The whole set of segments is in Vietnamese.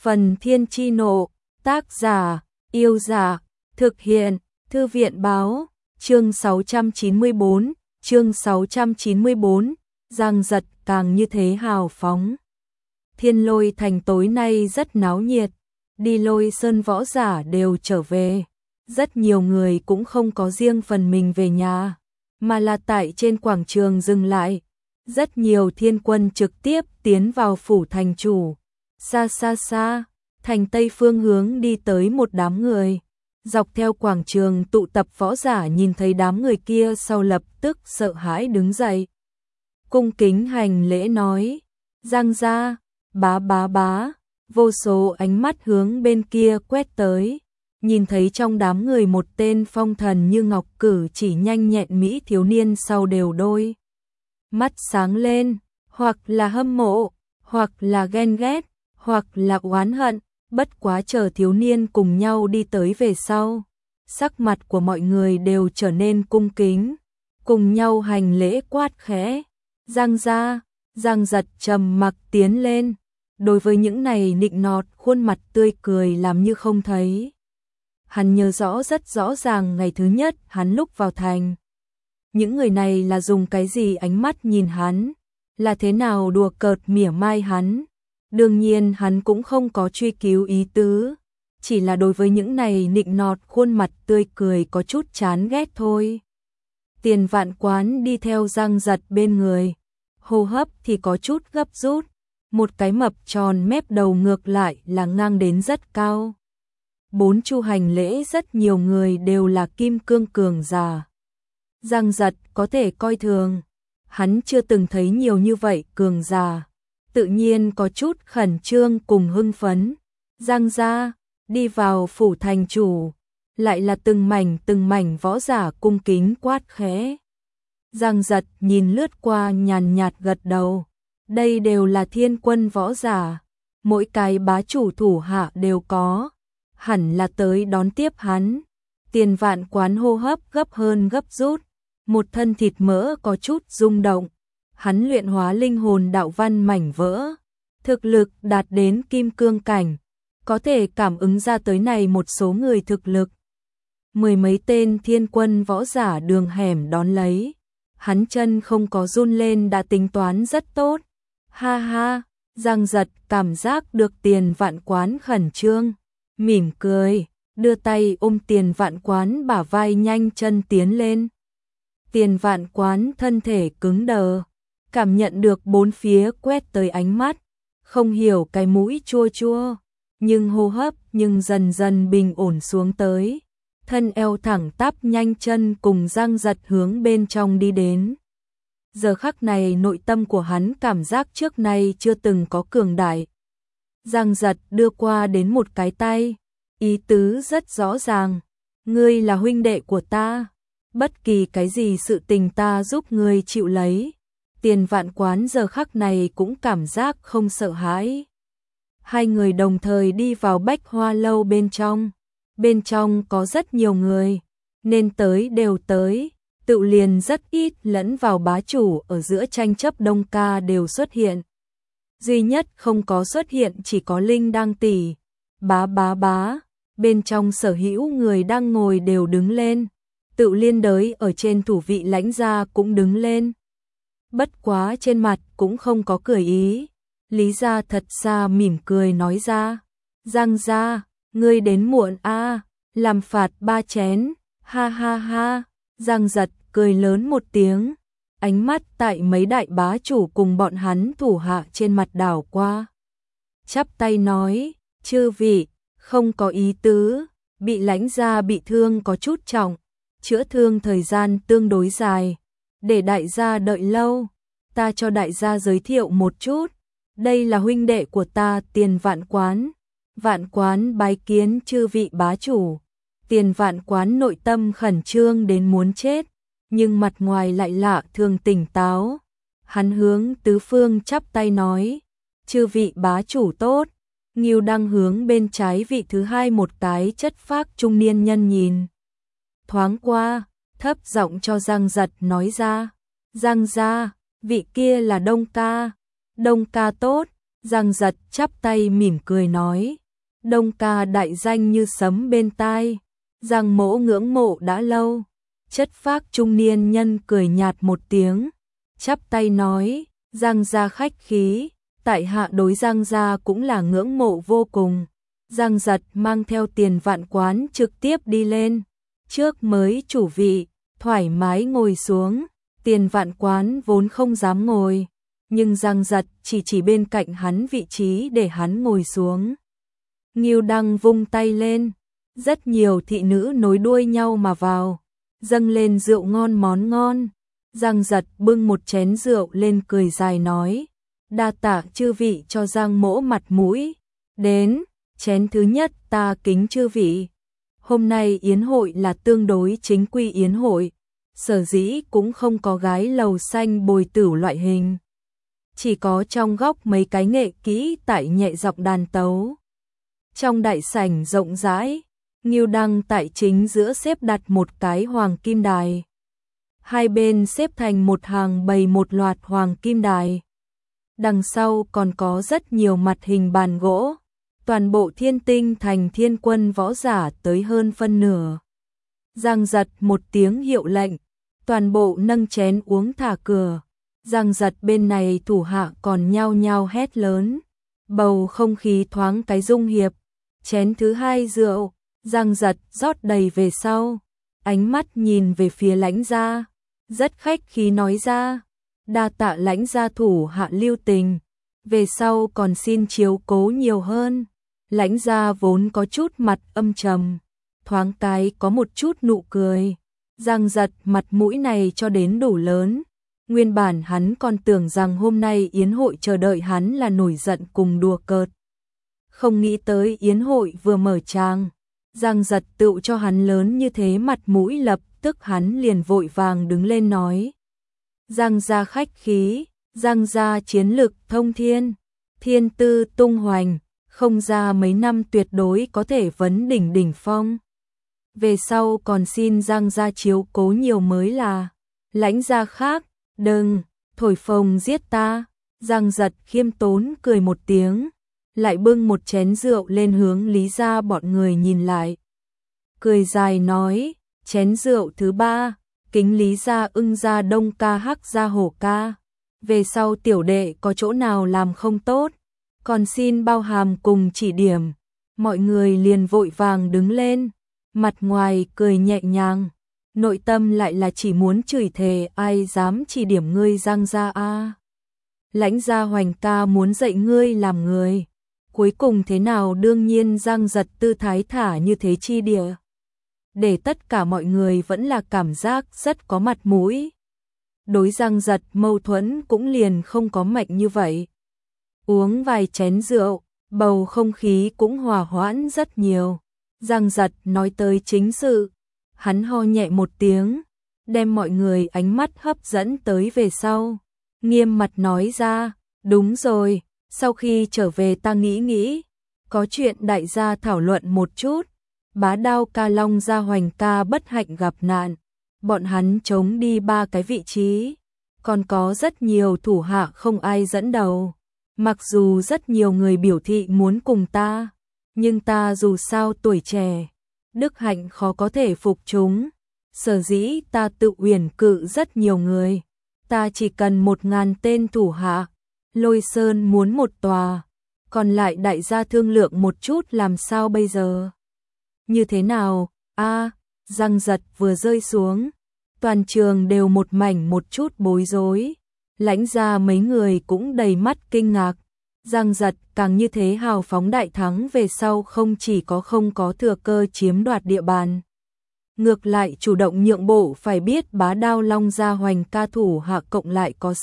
Phần Thiên Chi Nộ, tác giả, Yêu Dạ, thực hiện, Thư viện Báo, chương 694, Giang Giật càng như thế hào phóng. Thiên Lôi Thành tối nay rất náo nhiệt, đi Lôi Sơn võ giả đều trở về, rất nhiều người cũng không có riêng phần mình về nhà, mà là tại trên quảng trường dừng lại. Rất nhiều thiên quân trực tiếp tiến vào phủ thành chủ. Xa xa xa, thành tây phương hướng đi tới một đám người. Dọc theo quảng trường tụ tập võ giả nhìn thấy đám người kia sau lập tức sợ hãi đứng dậy. Cung kính hành lễ nói, Giang gia, bá, vô số ánh mắt hướng bên kia quét tới. Nhìn thấy trong đám người một tên phong thần như ngọc cử chỉ nhanh nhẹn mỹ thiếu niên sau đều đôi mắt sáng lên, hoặc là hâm mộ, hoặc là ghen ghét, hoặc là oán hận, bất quá chờ thiếu niên cùng nhau đi tới về sau. Sắc mặt của mọi người đều trở nên cung kính, cùng nhau hành lễ quát khẽ. Giang gia, Giang Giật trầm mặc tiến lên, đối với những này nịnh nọt khuôn mặt tươi cười làm như không thấy. Hắn nhớ rất rõ ràng ngày thứ nhất hắn lúc vào thành. Những người này là dùng cái gì ánh mắt nhìn hắn, là thế nào đùa cợt mỉa mai hắn. Đương nhiên hắn cũng không có truy cứu ý tứ, chỉ là đối với những này nịnh nọt khuôn mặt tươi cười có chút chán ghét thôi. Tiền Vạn Quán đi theo Giang Giật bên người, hô hấp thì có chút gấp rút, một cái mập tròn mép đầu ngược lại là ngang đến rất cao. Bốn chu hành lễ rất nhiều người đều là kim cương cường giả. Giang Giật có thể coi thường, hắn chưa từng thấy nhiều như vậy cường giả, tự nhiên có chút khẩn trương cùng hưng phấn. Giang gia, đi vào phủ thành chủ, lại là từng mảnh võ giả cung kính quát khẽ. Giang Giật nhìn lướt qua nhàn nhạt gật đầu, đây đều là thiên quân võ giả, mỗi cái bá chủ thủ hạ đều có, hẳn là tới đón tiếp hắn. Tiền Vạn Quán hô hấp gấp hơn gấp rút, một thân thịt mỡ có chút rung động. Hắn luyện hóa linh hồn đạo văn mảnh vỡ, thực lực đạt đến kim cương cảnh, có thể cảm ứng ra tới này một số người thực lực. Mười mấy tên thiên quân võ giả đường hẻm đón lấy, hắn chân không có run lên đã tính toán rất tốt. Ha ha, Giang Giật cảm giác được Tiền Vạn Quán khẩn trương, mỉm cười, đưa tay ôm Tiền Vạn Quán bả vai nhanh chân tiến lên. Tiền Vạn Quán thân thể cứng đờ, cảm nhận được bốn phía quét tới ánh mắt, không hiểu cái mũi chua chua, nhưng hô hấp nhưng dần dần bình ổn xuống tới, thân eo thẳng tắp nhanh chân cùng Giang Giật hướng bên trong đi đến. Giờ khắc này nội tâm của hắn cảm giác trước nay chưa từng có cường đại. Giang Giật đưa qua đến một cái tay, ý tứ rất rõ ràng, ngươi là huynh đệ của ta, bất kỳ cái gì sự tình ta giúp ngươi chịu lấy. Tiền Vạn Quán giờ khắc này cũng cảm giác không sợ hãi. Hai người đồng thời đi vào Bách Hoa lâu bên trong có rất nhiều người, nên tới đều tới, tự liền rất ít lẫn vào bá chủ ở giữa tranh chấp Đông Ca đều xuất hiện. Duy nhất không có xuất hiện chỉ có Linh Đang tỷ, bá, bên trong sở hữu người đang ngồi đều đứng lên, tự liên đới ở trên thủ vị lãnh gia cũng đứng lên. Bất quá trên mặt cũng không có cười ý, Lý gia thật xa mỉm cười nói ra, Giang gia, ngươi đến muộn a, làm phạt 3 chén, ha ha ha. Giang Giật cười lớn một tiếng, ánh mắt tại mấy đại bá chủ cùng bọn hắn thủ hạ trên mặt đảo qua. Chắp tay nói, chư vị, không có ý tứ, bị lãnh gia bị thương có chút trọng, chữa thương thời gian tương đối dài, để đại gia đợi lâu, ta cho đại gia giới thiệu một chút, đây là huynh đệ của ta Tiền Vạn Quán. Vạn Quán bái kiến chư vị bá chủ. Tiền Vạn Quán nội tâm khẩn trương đến muốn chết, nhưng mặt ngoài lại lạ thường tỉnh táo. Hắn hướng tứ phương chắp tay nói, chư vị bá chủ tốt. Ngưu Đăng hướng bên trái vị thứ hai một cái chất phác trung niên nhân nhìn thoáng qua, thấp giọng cho Giang Giật nói ra, Giang gia, vị kia là Đông Ca. Đông Ca tốt. Giang Giật chắp tay mỉm cười nói, Đông ca đại danh như sấm bên tai, Giang mỗ ngưỡng mộ đã lâu. Chất phác trung niên nhân cười nhạt một tiếng, chắp tay nói, Giang gia khách khí, tại hạ đối Giang gia cũng là ngưỡng mộ vô cùng. Giang Giật mang theo Tiền Vạn Quán trực tiếp đi lên, trước mới chủ vị, thoải mái ngồi xuống. Tiền Vạn Quán vốn không dám ngồi, nhưng Giang Giật chỉ bên cạnh hắn vị trí để hắn ngồi xuống. Ngưu Đăng vung tay lên, rất nhiều thị nữ nối đuôi nhau mà vào, dâng lên rượu ngon món ngon. Giang Giật bưng một chén rượu lên cười dài nói, đa tạ chư vị cho Giang mỗ mặt mũi. Đến, chén thứ nhất ta kính chư vị. Hôm nay yến hội là tương đối chính quy yến hội, sở dĩ cũng không có gái lầu xanh bồi tửu loại hình. Chỉ có trong góc mấy cái nghệ kỹ tại nhẹ giọng đàn tấu. Trong đại sảnh rộng rãi, Ngưu Đăng tại chính giữa xếp đặt một cái hoàng kim đài. Hai bên xếp thành một hàng bày một loạt hoàng kim đài. Đằng sau còn có rất nhiều mặt hình bàn gỗ. Toàn bộ Thiên Tinh thành thiên quân võ giả tới hơn phân nửa. Giang Giật một tiếng hiệu lệnh, toàn bộ nâng chén uống thả cửa. Giang Giật bên này thủ hạ còn nhao nhao hét lớn. Bầu không khí thoáng cái dung hiệp. Chén thứ hai rượu, Giang Giật rót đầy về sau. Ánh mắt nhìn về phía Lãnh gia, rất khách khí nói ra, đa tạ Lãnh gia thủ hạ lưu tình, về sau còn xin chiếu cố nhiều hơn. Lãnh gia vốn có chút mặt âm trầm, thoáng cái có một chút nụ cười. Giang Giật mặt mũi này cho đến đủ lớn. Nguyên bản hắn còn tưởng rằng hôm nay yến hội chờ đợi hắn là nổi giận cùng đùa cợt. Không nghĩ tới yến hội vừa mở tràng, Giang Giật tựu cho hắn lớn như thế mặt mũi, lập tức hắn liền vội vàng đứng lên nói. Giang gia khách khí, Giang gia chiến lực thông thiên, thiên tư tung hoành, không ra mấy năm tuyệt đối có thể vấn đỉnh đỉnh phong. Về sau còn xin Giang gia chiếu cố nhiều mới là. Lãnh gia khác, đừng, thổi phồng giết ta. Giang Giật khiêm tốn cười một tiếng, lại bưng một chén rượu lên hướng Lý gia bọn người nhìn lại. Cười dài nói, chén rượu thứ ba, kính Lý gia, Ưng gia, Đông ca, Hắc gia, Hổ ca. Về sau tiểu đệ có chỗ nào làm không tốt, còn xin bao hàm cùng chỉ điểm. Mọi người liền vội vàng đứng lên, mặt ngoài cười nhẹ nhàng, nội tâm lại là chỉ muốn chửi thề ai dám chỉ điểm ngươi Giang gia a. Lãnh gia Hoành ca muốn dạy ngươi làm người. Cuối cùng thế nào, đương nhiên Giang Giật tư thái thả như thế chi địa, để tất cả mọi người vẫn là cảm giác rất có mặt mũi. Đối Giang Giật mâu thuẫn cũng liền không có mạnh như vậy. Uống vài chén rượu, bầu không khí cũng hòa hoãn rất nhiều. Giang Giật nói tới chính sự, hắn ho nhẹ một tiếng, đem mọi người ánh mắt hấp dẫn tới về sau. Nghiêm mặt nói ra, đúng rồi, sau khi trở về ta nghĩ, có chuyện đại gia thảo luận một chút. Bá Đao ca, Long gia Hoành ca bất hạnh gặp nạn, bọn hắn chống đi 3 cái vị trí, còn có rất nhiều thủ hạ không ai dẫn đầu. Mặc dù rất nhiều người biểu thị muốn cùng ta, nhưng ta dù sao tuổi trẻ, đức hạnh khó có thể phục chúng. Sở dĩ ta tự uyển cự rất nhiều người, ta chỉ cần 1000 tên thủ hạ. Lôi Sơn muốn một tòa, còn lại đại gia thương lượng một chút làm sao bây giờ? Như thế nào? Giang Giật vừa rơi xuống, toàn trường đều một mảnh một chút bối rối. Lãnh gia mấy người cũng đầy mắt kinh ngạc. Giang Giật càng như thế hào phóng đại thắng về sau không chỉ có không có thừa cơ chiếm đoạt địa bàn, ngược lại chủ động nhượng bộ. Phải biết Bá Đao, Long gia Hoành ca thủ hạ cộng lại có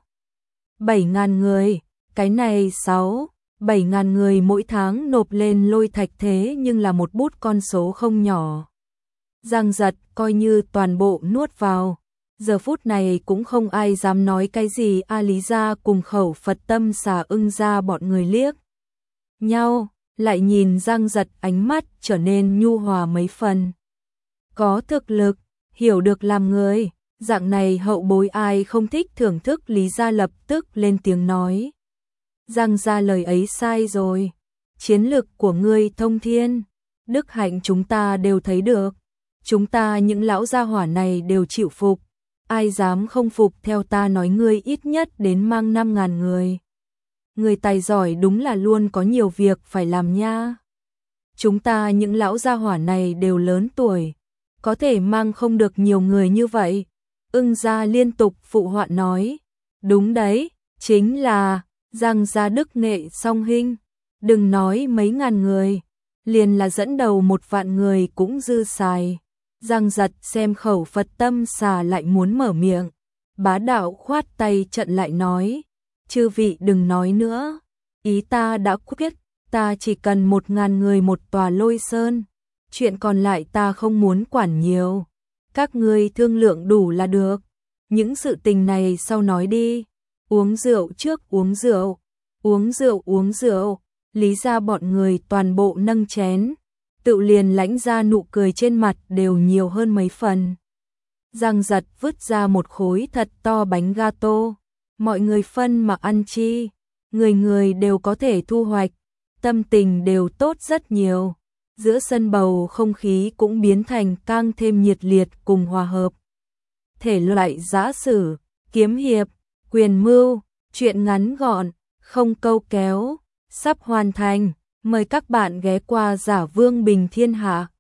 6-7 ngàn người, cái này 6-7 ngàn người mỗi tháng nộp lên lôi thạch thế nhưng là một bút con số không nhỏ. Giang Giật coi như toàn bộ nuốt vào, giờ phút này cũng không ai dám nói cái gì. Lý gia cùng Khẩu Phật Tâm xà Ưng gia bọn người liếc nhau, lại nhìn Giang Giật, ánh mắt trở nên nhu hòa mấy phần. Có thực lực, hiểu được làm người, dạng này hậu bối ai không thích thưởng thức. Lý gia lập tức lên tiếng nói. Giang gia lời ấy sai rồi. Chiến lực của ngươi thông thiên, đức hạnh chúng ta đều thấy được. Chúng ta những lão gia hỏa này đều chịu phục. Ai dám không phục, theo ta nói ngươi ít nhất đến mang 5.000 người. Người tài giỏi đúng là luôn có nhiều việc phải làm nha. Chúng ta những lão gia hỏa này đều lớn tuổi, có thể mang không được nhiều người như vậy. Ưng gia liên tục phụ họa nói. Đúng đấy, chính là Giang gia đức nghệ song hình. Đừng nói mấy ngàn người, liền là dẫn đầu 1.000 người cũng dư xài. Giang Giật xem khẩu Phật tâm xà lại muốn mở miệng. Bá đạo khoát tay trận lại nói. Chư vị đừng nói nữa. Ý ta đã quyết, ta chỉ cần 1.000 người một tòa Lôi Sơn. Chuyện còn lại ta không muốn quản nhiều. Các ngươi thương lượng đủ là được. Những sự tình này sau nói đi. Uống rượu trước, uống rượu. Uống rượu, uống rượu. Lý ra bọn người toàn bộ nâng chén. Tự liền lãnh ra nụ cười trên mặt đều nhiều hơn mấy phần. Giang Giật vứt ra một khối thật to bánh gato. Mọi người phân mà ăn chi. Người người đều có thể thu hoạch. Tâm tình đều tốt rất nhiều. Giữa sân bầu không khí cũng biến thành càng thêm nhiệt liệt cùng hòa hợp. Thể loại giã sử, kiếm hiệp, quyền mưu, truyện ngắn gọn, không câu kéo, sắp hoàn thành. Mời các bạn ghé qua Giả Vương Bình Thiên Hạ.